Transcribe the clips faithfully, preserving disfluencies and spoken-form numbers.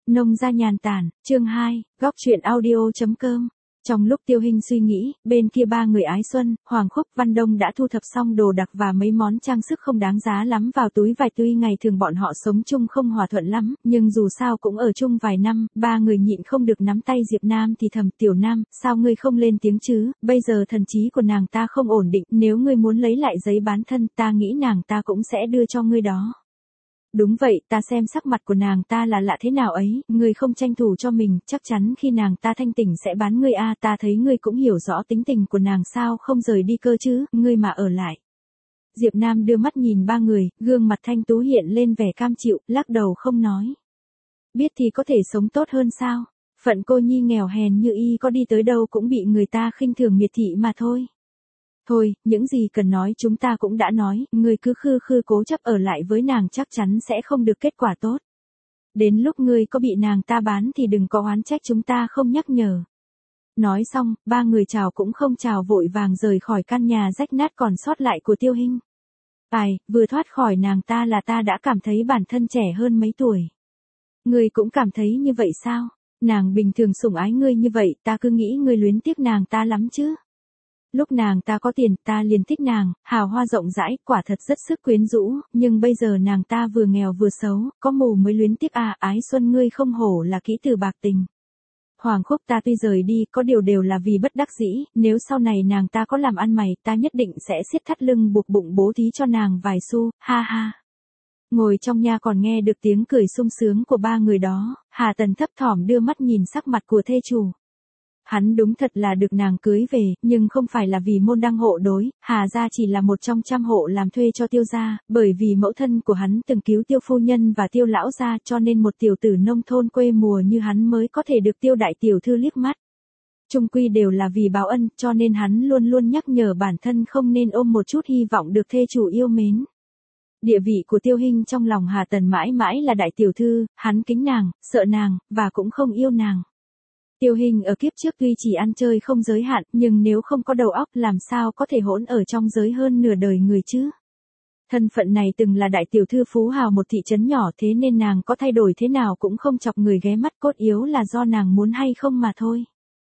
Nông gia nhàn tản, chương hai, góc truyện audio chấm com. Trong lúc Tiêu Hinh suy nghĩ, bên kia ba người Ái Xuân, Hoàng Khúc, Văn Đông đã thu thập xong đồ đạc và mấy món trang sức không đáng giá lắm vào túi vải. Tuy ngày thường bọn họ sống chung không hòa thuận lắm, nhưng dù sao cũng ở chung vài năm, ba người nhịn không được nắm tay Diệp Nam thì thầm, Tiểu Nam, sao ngươi không lên tiếng chứ, bây giờ thần trí của nàng ta không ổn định, nếu ngươi muốn lấy lại giấy bán thân, ta nghĩ nàng ta cũng sẽ đưa cho ngươi đó. Đúng vậy, ta xem sắc mặt của nàng ta là lạ thế nào ấy, ngươi không tranh thủ cho mình, chắc chắn khi nàng ta thanh tỉnh sẽ bán ngươi a, ta thấy ngươi cũng hiểu rõ tính tình của nàng, sao không rời đi cơ chứ, ngươi mà ở lại. Diệp Nam đưa mắt nhìn ba người, gương mặt thanh tú hiện lên vẻ cam chịu, lắc đầu không nói. Biết thì có thể sống tốt hơn sao, phận cô nhi nghèo hèn như y có đi tới đâu cũng bị người ta khinh thường miệt thị mà thôi. Thôi, những gì cần nói chúng ta cũng đã nói, ngươi cứ khư khư cố chấp ở lại với nàng chắc chắn sẽ không được kết quả tốt. Đến lúc ngươi có bị nàng ta bán thì đừng có oán trách chúng ta không nhắc nhở. Nói xong, ba người chào cũng không chào vội vàng rời khỏi căn nhà rách nát còn sót lại của Tiêu Hinh. Ai, vừa thoát khỏi nàng ta là ta đã cảm thấy bản thân trẻ hơn mấy tuổi. Ngươi cũng cảm thấy như vậy sao? Nàng bình thường sủng ái ngươi như vậy, ta cứ nghĩ ngươi luyến tiếc nàng ta lắm chứ. Lúc nàng ta có tiền, ta liền thích nàng, hào hoa rộng rãi, quả thật rất sức quyến rũ, nhưng bây giờ nàng ta vừa nghèo vừa xấu, có mù mới luyến tiếc à, Ái Xuân ngươi không hổ là kỹ từ bạc tình. Hoàng Khúc, ta tuy rời đi, có điều đều là vì bất đắc dĩ, nếu sau này nàng ta có làm ăn mày, ta nhất định sẽ siết thắt lưng buộc bụng bố thí cho nàng vài xu, ha ha. Ngồi trong nhà còn nghe được tiếng cười sung sướng của ba người đó, Hà Tần thấp thỏm đưa mắt nhìn sắc mặt của thê chủ. Hắn đúng thật là được nàng cưới về, nhưng không phải là vì môn đăng hộ đối, Hà gia chỉ là một trong trăm hộ làm thuê cho Tiêu gia, bởi vì mẫu thân của hắn từng cứu Tiêu phu nhân và Tiêu lão gia, cho nên một tiểu tử nông thôn quê mùa như hắn mới có thể được Tiêu đại tiểu thư liếc mắt. Chung quy đều là vì báo ân, cho nên hắn luôn luôn nhắc nhở bản thân không nên ôm một chút hy vọng được thê chủ yêu mến. Địa vị của Tiêu Hinh trong lòng Hà Tần mãi mãi là đại tiểu thư, hắn kính nàng, sợ nàng, và cũng không yêu nàng. Tiêu Hinh ở kiếp trước tuy chỉ ăn chơi không giới hạn, nhưng nếu không có đầu óc làm sao có thể hỗn ở trong giới hơn nửa đời người chứ. Thân phận này từng là đại tiểu thư phú hào một thị trấn nhỏ, thế nên nàng có thay đổi thế nào cũng không chọc người ghé mắt, cốt yếu là do nàng muốn hay không mà thôi.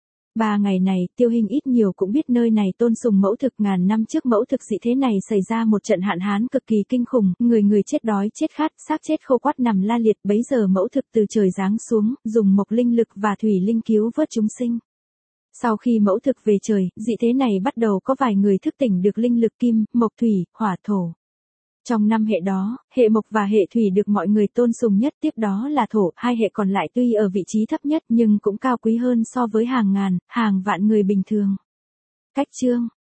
Ba ngày này, Tiêu Hinh ít nhiều cũng biết nơi này tôn sùng mẫu thực, ngàn năm trước mẫu thực dị thế này xảy ra một trận hạn hán cực kỳ kinh khủng, người người chết đói chết khát, xác chết khô quắt nằm la liệt, bấy giờ mẫu thực từ trời giáng xuống, dùng mộc linh lực và thủy linh cứu vớt chúng sinh. Sau khi mẫu thực về trời, dị thế này bắt đầu có vài người thức tỉnh được linh lực kim, mộc thủy, hỏa thổ. Trong năm hệ đó, hệ mộc và hệ thủy được mọi người tôn sùng nhất, tiếp đó là thổ, hai hệ còn lại tuy ở vị trí thấp nhất nhưng cũng cao quý hơn so với hàng ngàn, hàng vạn người bình thường. Cách chương